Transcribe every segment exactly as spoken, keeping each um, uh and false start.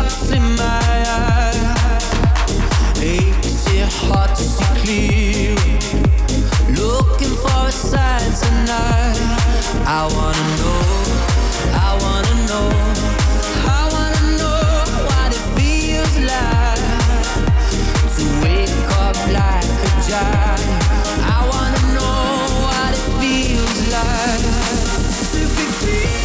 drops in my eye. Makes it hard to see clear. Looking for a sign tonight. I wanna know, I wanna know, I wanna know what it feels like to wake up like a giant. I wanna know what it feels like to be free.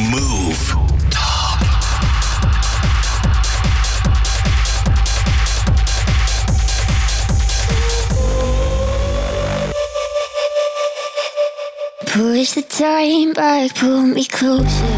Move. Top. Push the time back, pull me closer.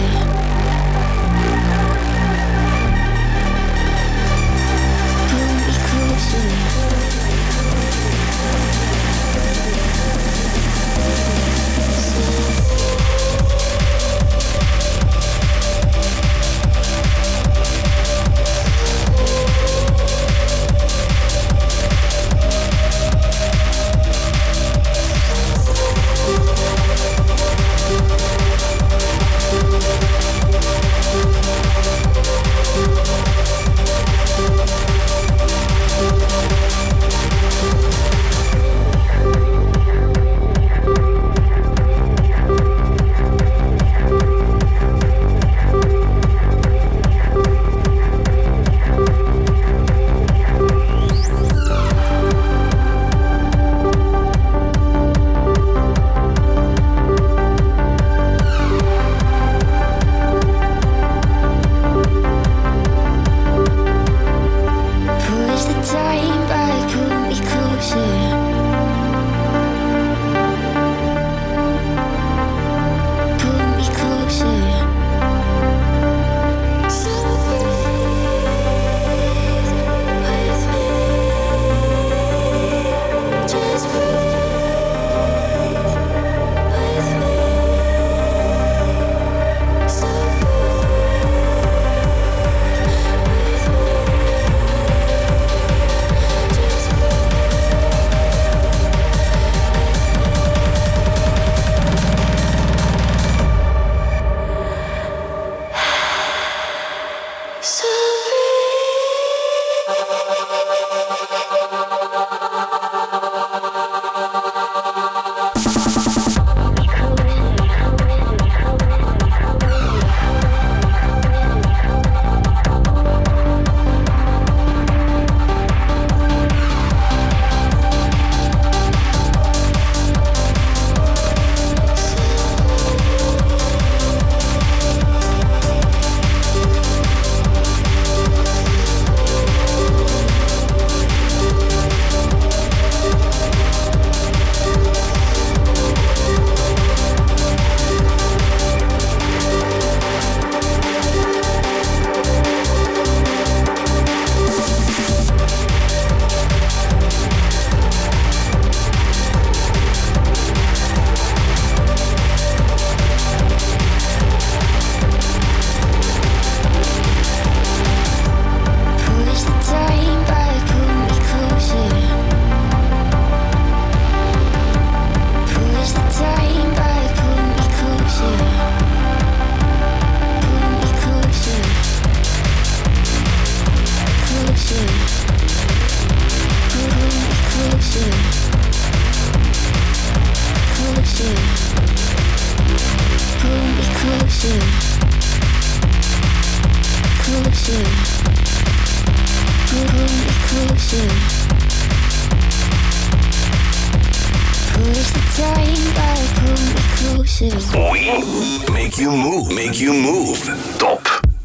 We make you move, make you move. Top.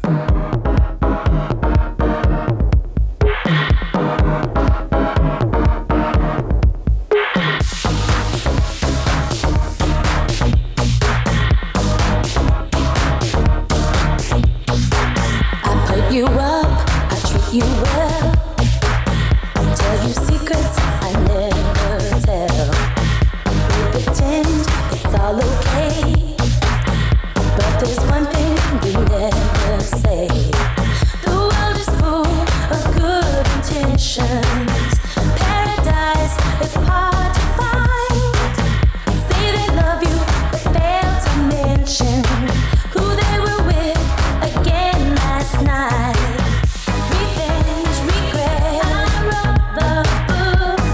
You up, I treat you well. Tell you secrets I never tell. We pretend it's all okay, but there's one thing we never say. The world is full of good intentions. Paradise is hard to find. Say they love you, but fail to mention who they were with again last night. Revenge, regret, I wrote the book.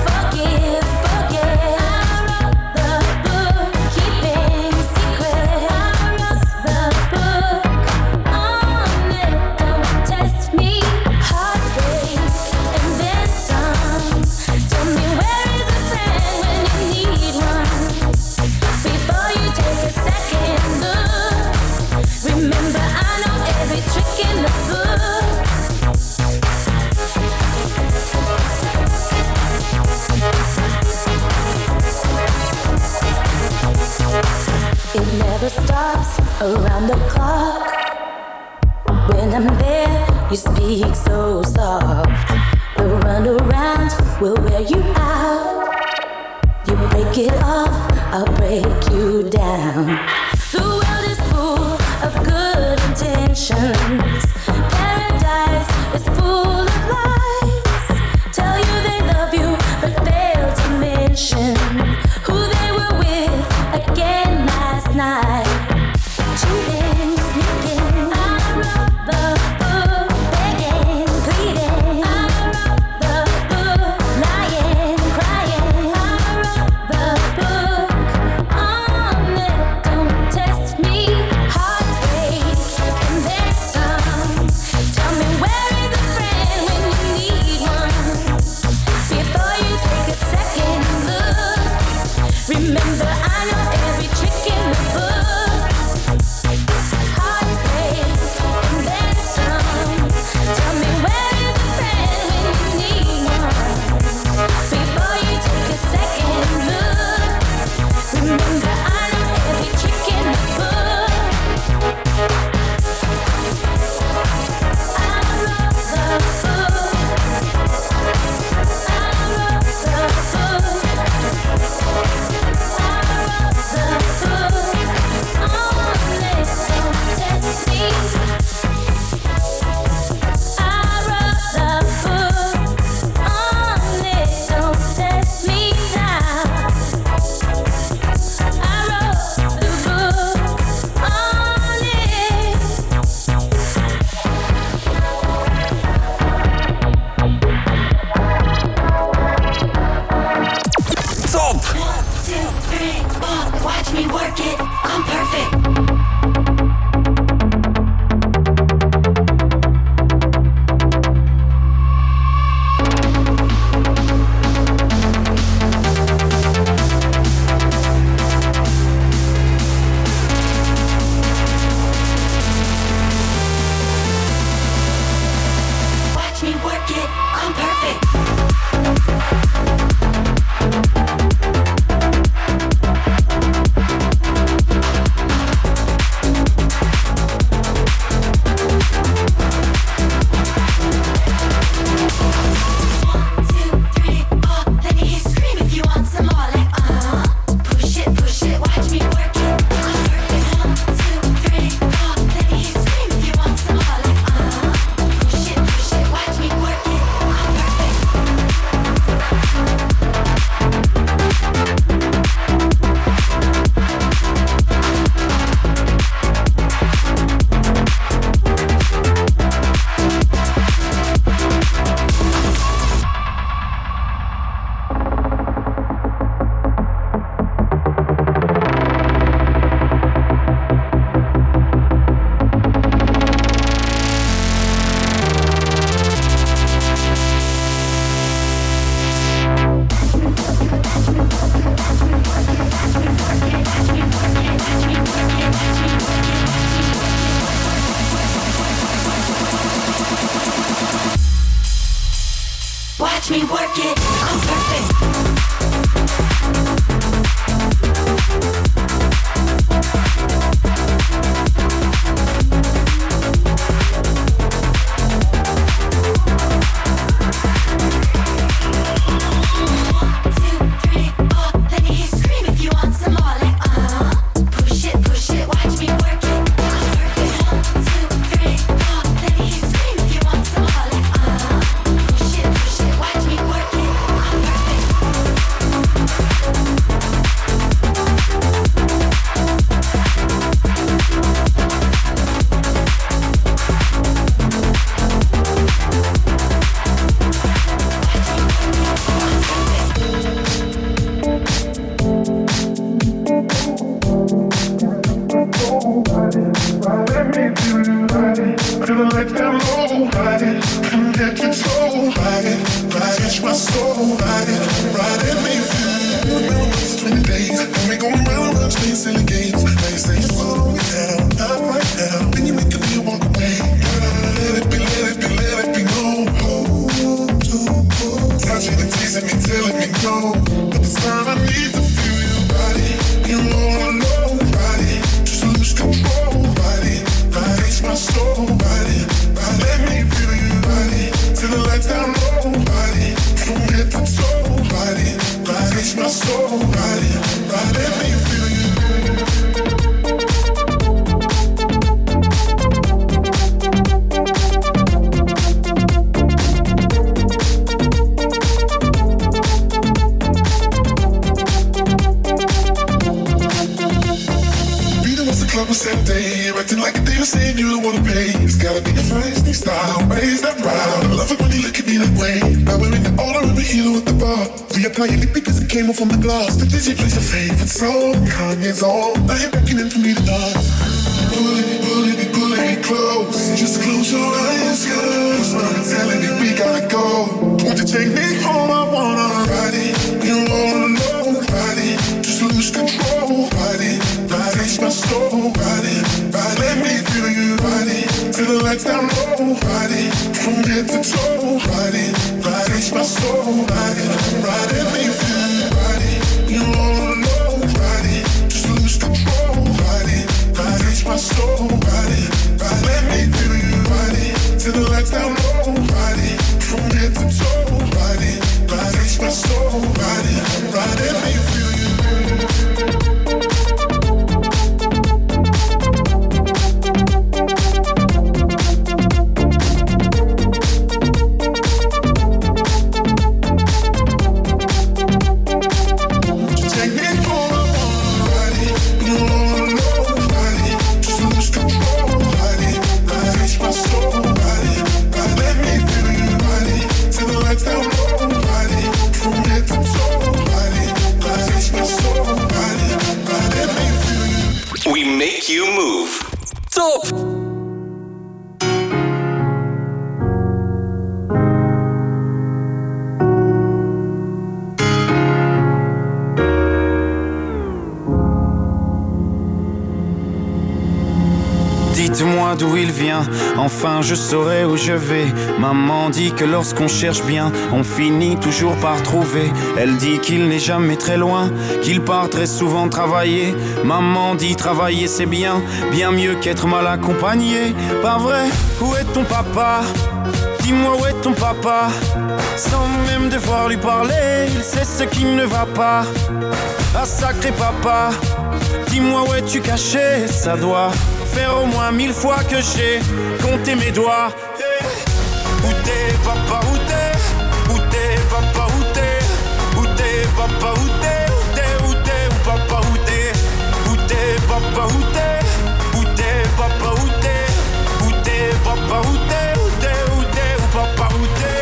around the clock. When I'm there, you speak so soft. The runaround will wear you out. You break it off, I'll break you down. The world is full of good intentions. Paradise is full of lies. Tell you they love you, but fail to mention who they were with again last night. Cheating, sneaking, I wrote the book. Begging, pleading, I wrote the book. Lying, crying, I wrote the book. On it, don't test me. Heartbreak, and then some. Tell me where is a friend when you need one? Before you take a second look, remember I know every trick in the book. Watch me work it, I'm perfect. Telling me no, but this time I need to feel your body. You all alone, body, just lose control. and you don't wanna pay. It's gotta be a feisty style, raise that proud. I love it when you look at me that way. Now we're in the order of a hero at the bar. We apply your lip because it came off from the glass. The D J plays your favorite song, Kanye's on. Now you're beckoning for me to dance. Pulling me, pulling me, pulling me close. Just close your eyes, girl. Smile telling me we gotta go. Won't you take me home? I wanna ride it. You wanna know, ride it. Just lose control, ride it. Reach my soul, ride it, ride it. Let me feel you, ride it. Till the lights down low, ride it. From head to toe, ride it, ride it. Reach my soul, ride it, ride it. Let me feel you, ride it. You wanna know, ride it. Just lose control, ride it, ride it. Reach my soul, ride it, ride it. Let me feel you, ride it. Till the lights down low, ride it. From head to toe, ride it, ride it. Reach my soul, ride it, ride it. Let me feel you. Make you move. Top. Dites-moi d'où il vient, enfin je saurai où je vais. Maman dit que lorsqu'on cherche bien, on finit toujours par trouver. Elle dit qu'il n'est jamais très loin, qu'il part très souvent travailler. Maman dit travailler c'est bien, bien mieux qu'être mal accompagné. Pas vrai? Où est ton papa? Dis-moi où est ton papa? Sans même devoir lui parler, il sait ce qui ne va pas. Ah sacré papa, dis-moi où es-tu caché? Ça doit faire au moins mille fois que j'ai compté mes doigts. Hey. Où t'es papa, où t'es? Où t'es papa, où t'es? Où t'es papa, où t'es? Où t'es, où t'es, où papa, où t'es? Où t'es papa, où t'es? Où t'es papa, où t'es? Où t'es papa, où t'es? Où t'es, où t'es, où papa, où t'es?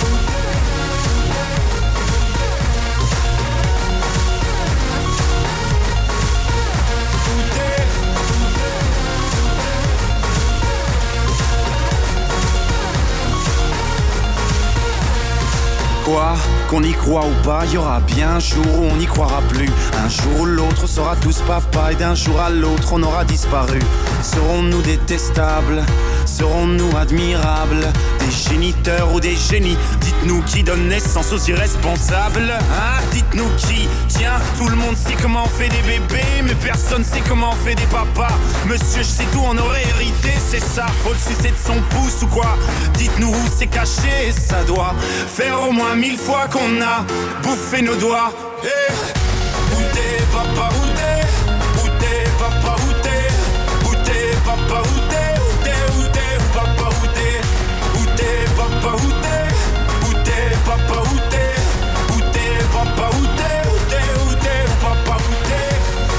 Quoi, qu'on y croit ou pas, y aura bien un jour où on n'y croira plus. Un jour où l'autre on sera tous papa et d'un jour à l'autre on aura disparu. Serons-nous détestables? Serons-nous admirables? Des géniteurs ou des génies? Dites-nous qui donne naissance aux irresponsables. Hein? Dites-nous qui? Tiens, tout le monde sait comment on fait des bébés, mais personne sait comment on fait des papas. Monsieur, je sais tout, on aurait hérité, c'est ça. Faut le sucer de son pouce ou quoi? Dites-nous où c'est caché, ça doit faire au moins mille fois qu'on a bouffé nos doigts. Hey. Où t'es papa, où t'es? Où t'es papa, où t'es? Où t'es papa, où t'es? Où t'es, où t'es, où papa, où t'es? Où t'es papa, où t'es? Où t'es papa, où t'es? Où t'es papa, où t'es? Où t'es, où t'es, où papa, où t'es?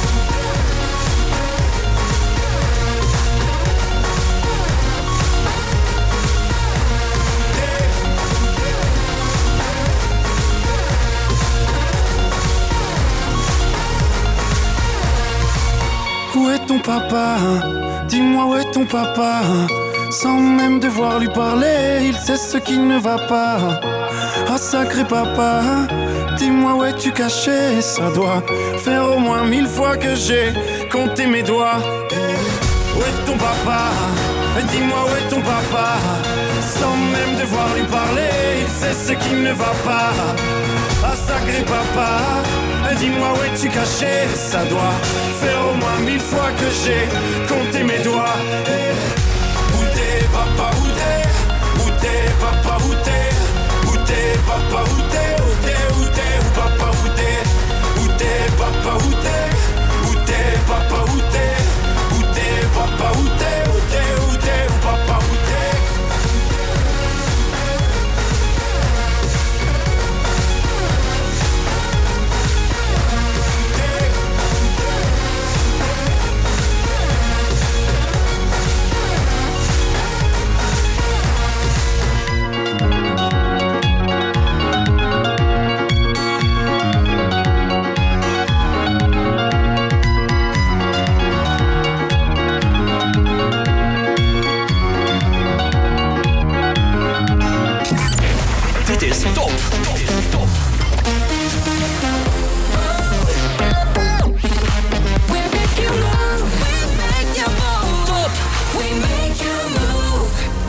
Où est ton papa? Dis-moi où est ton papa? Sans même devoir lui parler, il sait ce qui ne va pas. Ah sacré papa, dis-moi où es-tu caché? Ça doit faire au moins mille fois que j'ai compté mes doigts. Où est ton papa? Dis-moi où est ton papa? Sans même devoir lui parler, il sait ce qui ne va pas. Ah sacré papa, dis-moi où es-tu caché? Ça doit faire au moins mille fois que j'ai compté mes doigts. Où t'es papa, où t'es? Où t'es papa, où t'es? Où t'es papa, où t'es? Où t'es, où t'es, où papa, où t'es? Où t'es papa, où t'es? Où t'es papa, où t'es? Où t'es papa, où t'es? Où t'es, où t'es, où papa, où t'es?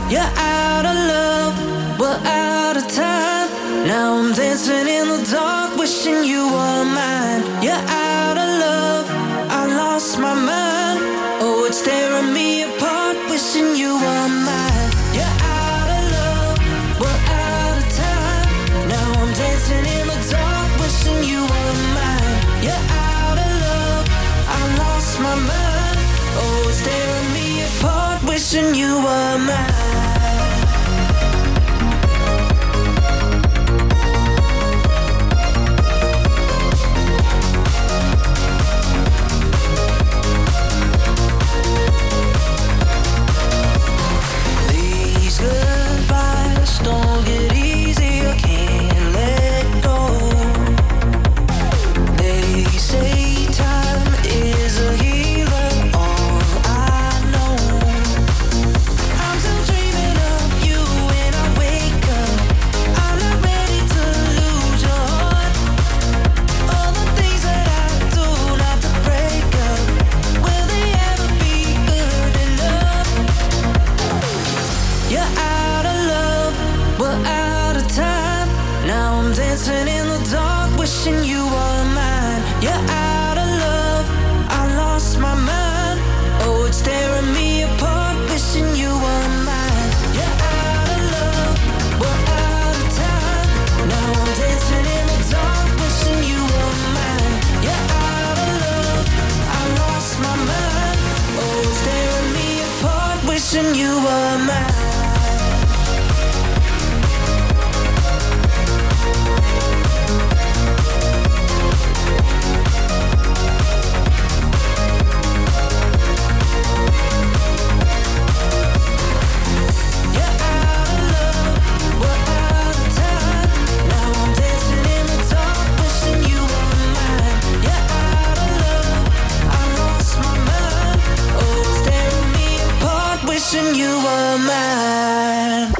You're out of love, we're out of time. Now I'm dancing in the dark, wishing you were mine. You're out of love, I lost my mind. Oh, it's tearing me apart, wishing you were mine. You're out of love, we're out of time. Now I'm dancing in the dark, wishing you were mine. You're out of love, I lost my mind. Oh, it's tearing me apart, wishing you were mine. Don't get easy, I can't let go. They say time is a healer, all I know. I'm still dreaming of you when I wake up. I'm not ready to lose your heart. All the things that I do not to break up, will they ever be good enough? You're out of love, we're out of time. Now I'm dancing in the dark, wishing you were mine. You're out of love, I lost my mind. Oh, it's tearing me apart, wishing you were mine. You're out of love, we're out of time. Now I'm dancing in the dark, wishing you were mine. You're out of love, I lost my mind. Oh, it's tearing me apart, wishing you were mine. Wishing you were mine.